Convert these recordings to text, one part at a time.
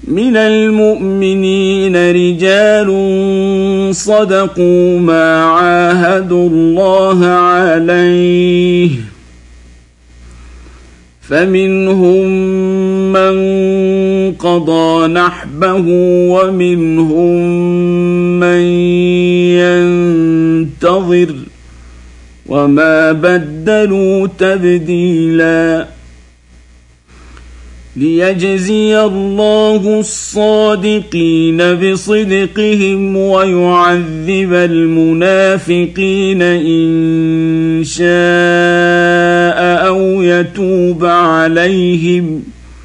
من المؤمنين رجال صدقوا ما عاهدوا الله عليه فمنهم من قضى نحبه ومنهم من ينتظر وما بدلوا تبديلا ليجزي الله الصادقين بصدقهم ويعذب المنافقين إن شاء أو يتوب عليهم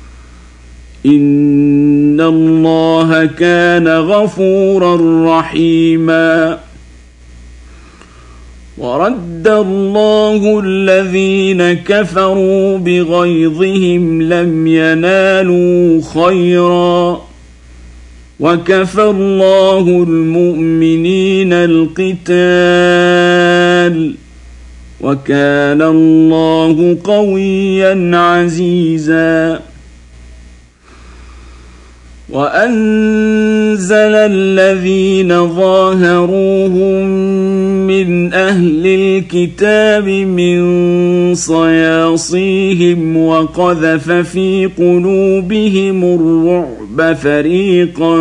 إن الله كان غفورا رحيما ورد الله الذين كفروا بغيظهم لم ينالوا خيرا وكفى الله المؤمنين القتال وكان الله قويا عزيزا وأنزل الذين ظاهروهم من أهل الكتاب من صياصيهم وقذف في قلوبهم الرعب فريقا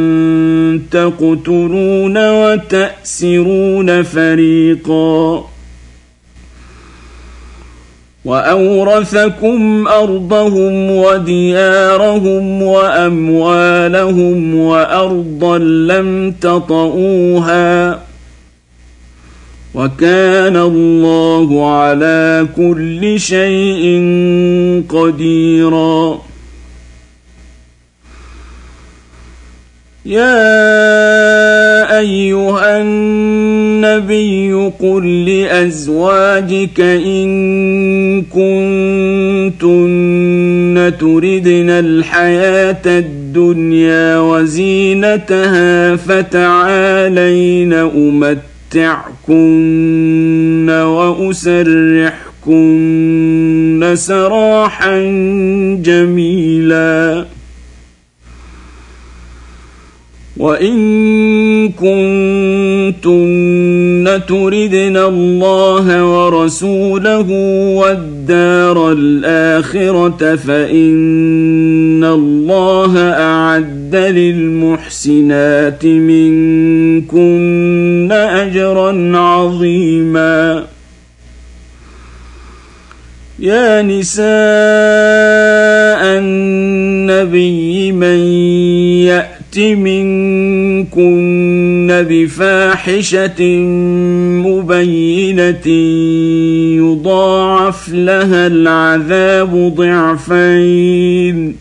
تقتلون وتأسرون فريقا وأورثكم أرضهم وديارهم وأموالهم وأرضا لم تطئوها وكان الله على كل شيء قديرا يا أيها النبي قل لأزواجك إن كنتن تردن الحياة الدنيا وزينتها فتعالين أمتعكن وأسرحكن سراحا جميلا وإن كنتن تردن الله ورسوله والدار الآخرة فإن الله أعد للمحسنات منكن أجرا عظيما يا نساء النبي من يأت منكن بفاحشة مبينة يضاعف لها العذاب ضعفين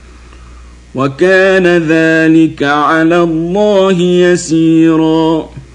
وكان ذلك على الله يسيرا